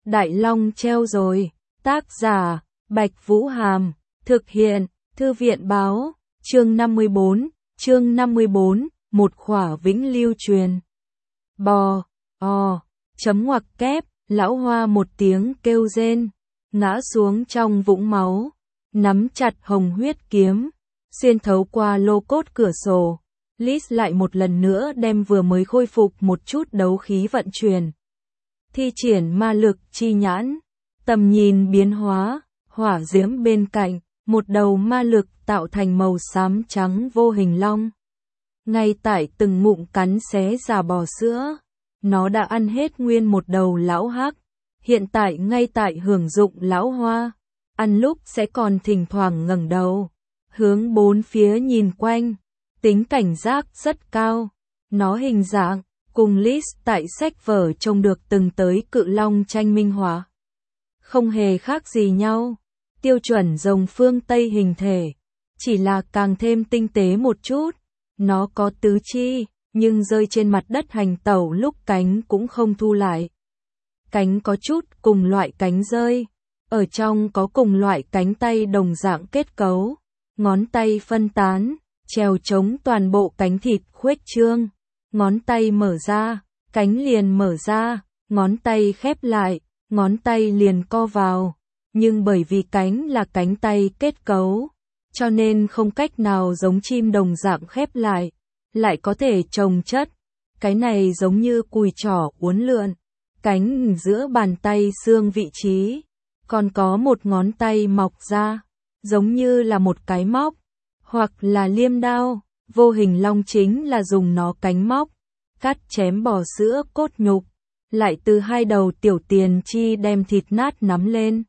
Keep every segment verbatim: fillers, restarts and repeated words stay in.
Đại Long treo rồi. Tác giả, Bạch Vũ Hàm. Thực hiện, Thư viện Báo. Chương năm mươi bốn, chương năm mươi bốn, một khỏa vĩnh lưu truyền. Bò, ò, chấm ngoặc kép, lão Hoa một tiếng kêu rên, ngã xuống trong vũng máu, nắm chặt hồng huyết kiếm, xuyên thấu qua lô cốt cửa sổ. Liz lại một lần nữa đem vừa mới khôi phục một chút đấu khí vận chuyển. Thi triển ma lực chi nhãn, tầm nhìn biến hóa, hỏa diễm bên cạnh, một đầu ma lực tạo thành màu xám trắng vô hình long. Ngay tại từng ngụm cắn xé già bò sữa, nó đã ăn hết nguyên một đầu lão hắc, hiện tại ngay tại hưởng dụng lão Hoa, ăn lúc sẽ còn thỉnh thoảng ngẩng đầu, hướng bốn phía nhìn quanh, tính cảnh giác rất cao. Nó hình dạng cùng Liz tại sách vở trông được từng tới cự long tranh minh họa, không hề khác gì nhau, tiêu chuẩn rồng phương Tây hình thể, chỉ là càng thêm tinh tế một chút. Nó có tứ chi, nhưng rơi trên mặt đất hành tẩu lúc cánh cũng không thu lại. Cánh có chút cùng loại cánh rơi, ở trong có cùng loại cánh tay đồng dạng kết cấu, ngón tay phân tán, trèo chống toàn bộ cánh thịt khuếch trương. Ngón tay mở ra, cánh liền mở ra, ngón tay khép lại, ngón tay liền co vào. Nhưng bởi vì cánh là cánh tay kết cấu, cho nên không cách nào giống chim đồng dạng khép lại, lại có thể chồng chất. Cái này giống như cùi trỏ uốn lượn, cánh giữa bàn tay xương vị trí, còn có một ngón tay mọc ra, giống như là một cái móc, hoặc là liêm đao. Vô hình long chính là dùng nó cánh móc, cắt chém bò sữa cốt nhục, lại từ hai đầu tiểu tiền chi đem thịt nát nắm lên,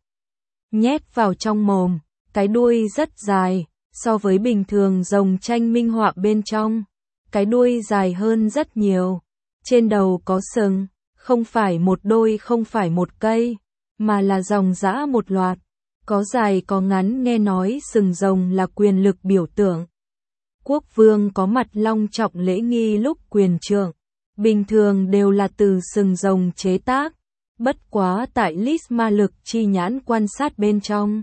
nhét vào trong mồm. Cái đuôi rất dài, so với bình thường rồng tranh minh họa bên trong, cái đuôi dài hơn rất nhiều. Trên đầu có sừng, không phải một đôi không phải một cây, mà là dòng dã một loạt, có dài có ngắn. Nghe nói sừng rồng là quyền lực biểu tượng. Quốc vương có mặt long trọng lễ nghi lúc quyền trượng, bình thường đều là từ sừng rồng chế tác, bất quá tại Liz ma lực chi nhãn quan sát bên trong.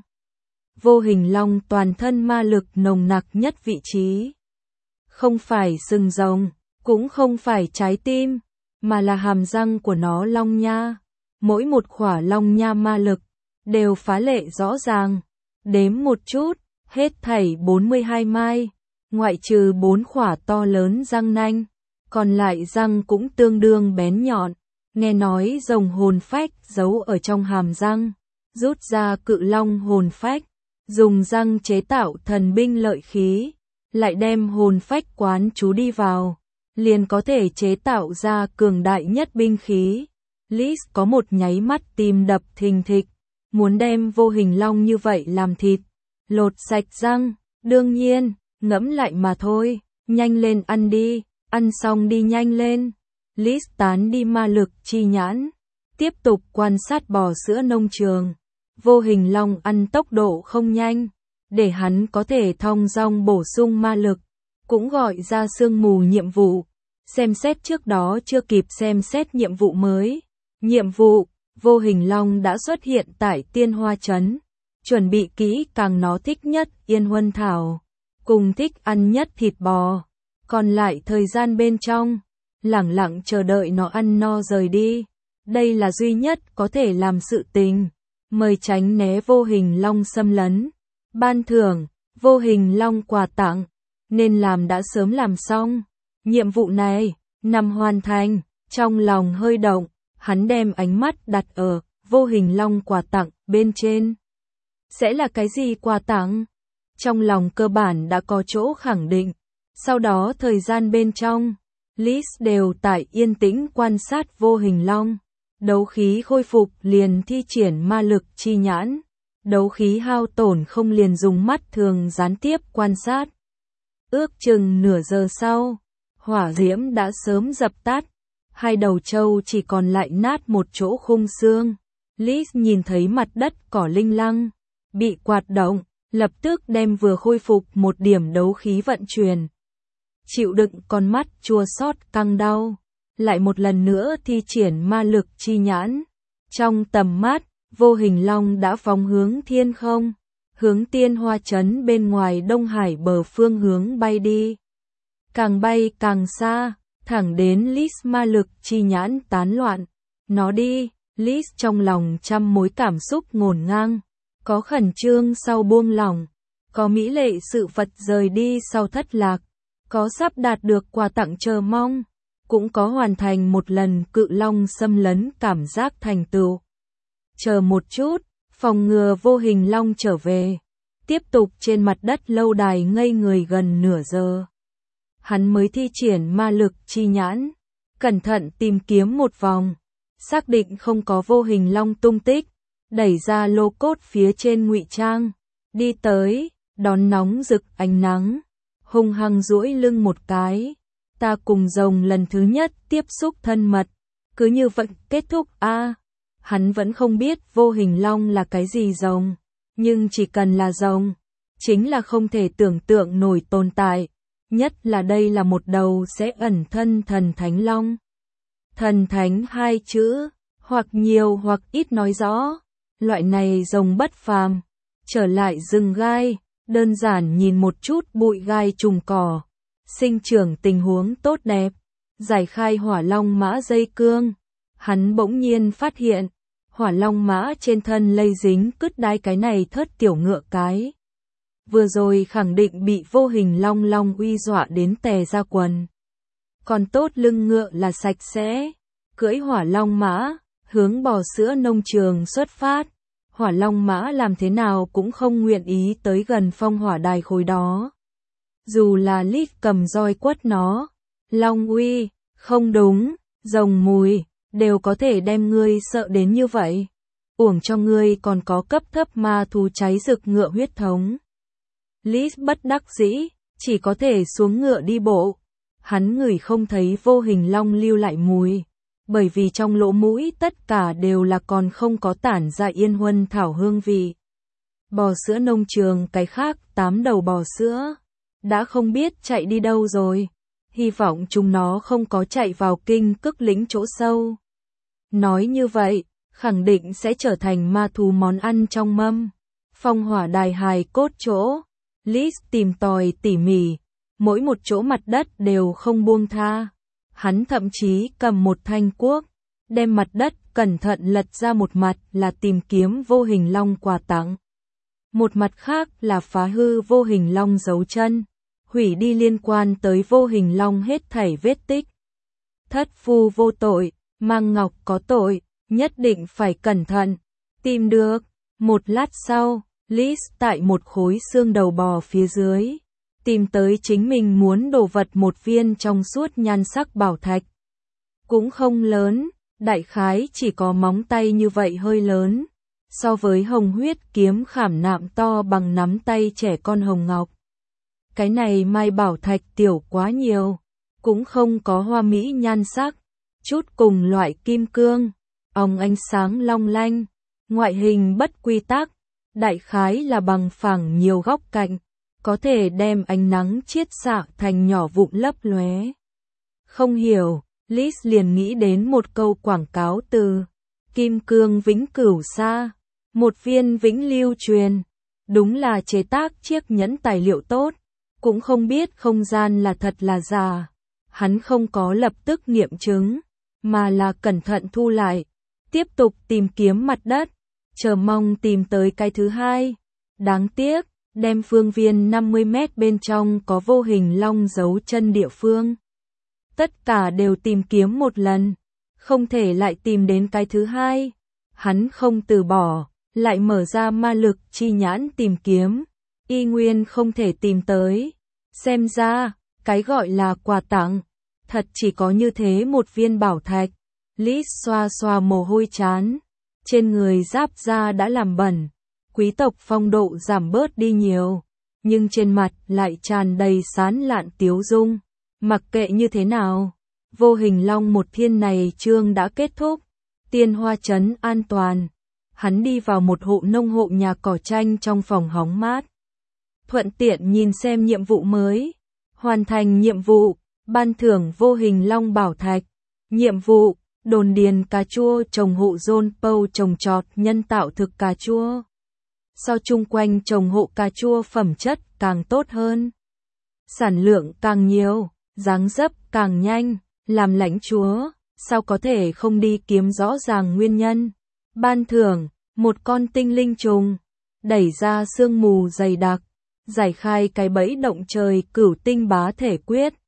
Vô hình long toàn thân ma lực nồng nặc nhất vị trí. Không phải sừng rồng, cũng không phải trái tim, mà là hàm răng của nó long nha. Mỗi một khỏa long nha ma lực, đều phá lệ rõ ràng. Đếm một chút, hết thảy bốn mươi hai mai, ngoại trừ bốn khỏa to lớn răng nanh, còn lại răng cũng tương đương bén nhọn. Nghe nói rồng hồn phách giấu ở trong hàm răng, rút ra cự long hồn phách, dùng răng chế tạo thần binh lợi khí, lại đem hồn phách quán chú đi vào, liền có thể chế tạo ra cường đại nhất binh khí. Liz có một nháy mắt tim đập thình thịch, muốn đem vô hình long như vậy làm thịt, lột sạch răng. Đương nhiên, ngẫm lại mà thôi, nhanh lên ăn đi, ăn xong đi nhanh lên. Liz tán đi ma lực chi nhãn, tiếp tục quan sát bò sữa nông trường. Vô hình long ăn tốc độ không nhanh, để hắn có thể thong dong bổ sung ma lực, cũng gọi ra sương mù nhiệm vụ. Xem xét trước đó chưa kịp xem xét nhiệm vụ mới. Nhiệm vụ, vô hình long đã xuất hiện tại Tiên Hoa Trấn, chuẩn bị kỹ càng. Nó thích nhất yên huân thảo, cùng thích ăn nhất thịt bò, còn lại thời gian bên trong, lẳng lặng chờ đợi nó ăn no rời đi. Đây là duy nhất có thể làm sự tình. Mời tránh né vô hình long xâm lấn. Ban thưởng, vô hình long quà tặng, nên làm đã sớm làm xong. Nhiệm vụ này, nằm hoàn thành, trong lòng hơi động, hắn đem ánh mắt đặt ở vô hình long quà tặng bên trên. Sẽ là cái gì quà tặng? Trong lòng cơ bản đã có chỗ khẳng định. Sau đó thời gian bên trong, Liz đều tại yên tĩnh quan sát vô hình long. Đấu khí khôi phục liền thi triển ma lực chi nhãn, đấu khí hao tổn không liền dùng mắt thường gián tiếp quan sát. Ước chừng nửa giờ sau, hỏa diễm đã sớm dập tắt, hai đầu trâu chỉ còn lại nát một chỗ khung xương. Liz nhìn thấy mặt đất cỏ linh lăng, bị quạt động, lập tức đem vừa khôi phục một điểm đấu khí vận chuyển. Chịu đựng con mắt chua xót căng đau, lại một lần nữa thi triển ma lực chi nhãn, Trong tầm mắt, vô hình long đã phóng hướng thiên không, hướng Tiên Hoa Trấn bên ngoài Đông Hải bờ phương hướng bay đi. Càng bay càng xa, thẳng đến Liz ma lực chi nhãn tán loạn. Nó đi, Liz trong lòng trăm mối cảm xúc ngổn ngang, có khẩn trương sau buông lỏng, có mỹ lệ sự vật rời đi sau thất lạc, có sắp đạt được quà tặng chờ mong, cũng có hoàn thành một lần cự long xâm lấn cảm giác thành tựu. Chờ một chút, phòng ngừa vô hình long trở về, tiếp tục trên mặt đất lâu đài ngây người gần nửa giờ. Hắn mới thi triển ma lực chi nhãn, cẩn thận tìm kiếm một vòng, xác định không có vô hình long tung tích, đẩy ra lô cốt phía trên ngụy trang, đi tới, đón nóng rực ánh nắng, hung hăng duỗi lưng một cái. Ta cùng rồng lần thứ nhất tiếp xúc thân mật, cứ như vậy kết thúc a. À, hắn vẫn không biết vô hình long là cái gì rồng, nhưng chỉ cần là rồng, chính là không thể tưởng tượng nổi tồn tại, nhất là đây là một đầu sẽ ẩn thân thần thánh long. Thần thánh hai chữ, hoặc nhiều hoặc ít nói rõ, loại này rồng bất phàm. Trở lại rừng gai, đơn giản nhìn một chút bụi gai trùng cỏ, sinh trưởng tình huống tốt đẹp, giải khai hỏa long mã dây cương. Hắn bỗng nhiên phát hiện, hỏa long mã trên thân lây dính cứt đái cái này thớt tiểu ngựa cái. Vừa rồi khẳng định bị vô hình long long uy dọa đến tè ra quần. Còn tốt lưng ngựa là sạch sẽ, cưỡi hỏa long mã, hướng bò sữa nông trường xuất phát. Hỏa long mã làm thế nào cũng không nguyện ý tới gần phong hỏa đài khối đó. Dù là Lít cầm roi quất nó, long uy, không đúng, rồng mùi, đều có thể đem ngươi sợ đến như vậy. Uổng cho ngươi còn có cấp thấp ma thú cháy rực ngựa huyết thống. Lít bất đắc dĩ, chỉ có thể xuống ngựa đi bộ. Hắn ngửi không thấy vô hình long lưu lại mùi, bởi vì trong lỗ mũi tất cả đều là còn không có tản ra yên huân thảo hương vị. Bò sữa nông trường cái khác tám đầu bò sữa, đã không biết chạy đi đâu rồi, hy vọng chúng nó không có chạy vào kinh cức lĩnh chỗ sâu. Nói như vậy, khẳng định sẽ trở thành ma thú món ăn trong mâm. Phong hỏa đài hài cốt chỗ, Liz tìm tòi tỉ mỉ, mỗi một chỗ mặt đất đều không buông tha. Hắn thậm chí cầm một thanh cuốc, đem mặt đất cẩn thận lật ra, một mặt là tìm kiếm vô hình long quà tặng, một mặt khác là phá hư vô hình long dấu chân, hủy đi liên quan tới vô hình long hết thảy vết tích. Thất phu vô tội, Mang Ngọc có tội, nhất định phải cẩn thận. Tìm được. Một lát sau, Liz tại một khối xương đầu bò phía dưới, tìm tới chính mình muốn đồ vật, một viên trong suốt nhan sắc bảo thạch. Cũng không lớn, đại khái chỉ có móng tay như vậy hơi lớn, so với hồng huyết kiếm khảm nạm to bằng nắm tay trẻ con hồng ngọc. Cái này mai bảo thạch tiểu quá nhiều, cũng không có hoa mỹ nhan sắc, chút cùng loại kim cương, óng ánh sáng long lanh, ngoại hình bất quy tắc, đại khái là bằng phẳng nhiều góc cạnh, có thể đem ánh nắng chiết xạ thành nhỏ vụn lấp lóe. Không hiểu, Liz liền nghĩ đến một câu quảng cáo từ kim cương vĩnh cửu xa, một viên vĩnh lưu truyền, đúng là chế tác chiếc nhẫn tài liệu tốt, cũng không biết không gian là thật là giả. Hắn không có lập tức nghiệm chứng, mà là cẩn thận thu lại, tiếp tục tìm kiếm mặt đất, chờ mong tìm tới cái thứ hai. Đáng tiếc, đem phương viên năm mươi mét bên trong có vô hình long dấu chân địa phương, tất cả đều tìm kiếm một lần, không thể lại tìm đến cái thứ hai. Hắn không từ bỏ, lại mở ra ma lực chi nhãn tìm kiếm, y nguyên không thể tìm tới. Xem ra, cái gọi là quà tặng, thật chỉ có như thế một viên bảo thạch. Liz xoa xoa mồ hôi chán, trên người giáp da đã làm bẩn, quý tộc phong độ giảm bớt đi nhiều, nhưng trên mặt lại tràn đầy sán lạn tiếu dung. Mặc kệ như thế nào, vô hình long một thiên này chương đã kết thúc, Tiên Hoa Trấn an toàn. Hắn đi vào một hộ nông hộ nhà cỏ tranh trong phòng hóng mát, thuận tiện nhìn xem nhiệm vụ mới. Hoàn thành nhiệm vụ, ban thưởng vô hình long bảo thạch. Nhiệm vụ, Đồn điền cà chua trồng hộ John Paul trồng trọt nhân tạo thực cà chua. So chung quanh trồng hộ cà chua phẩm chất càng tốt hơn. Sản lượng càng nhiều, dáng dấp càng nhanh, làm lãnh chúa, sao có thể không đi kiếm rõ ràng nguyên nhân. Ban thưởng, một con tinh linh trùng, đẩy ra sương mù dày đặc, giải khai cái bẫy động trời cửu tinh bá thể quyết.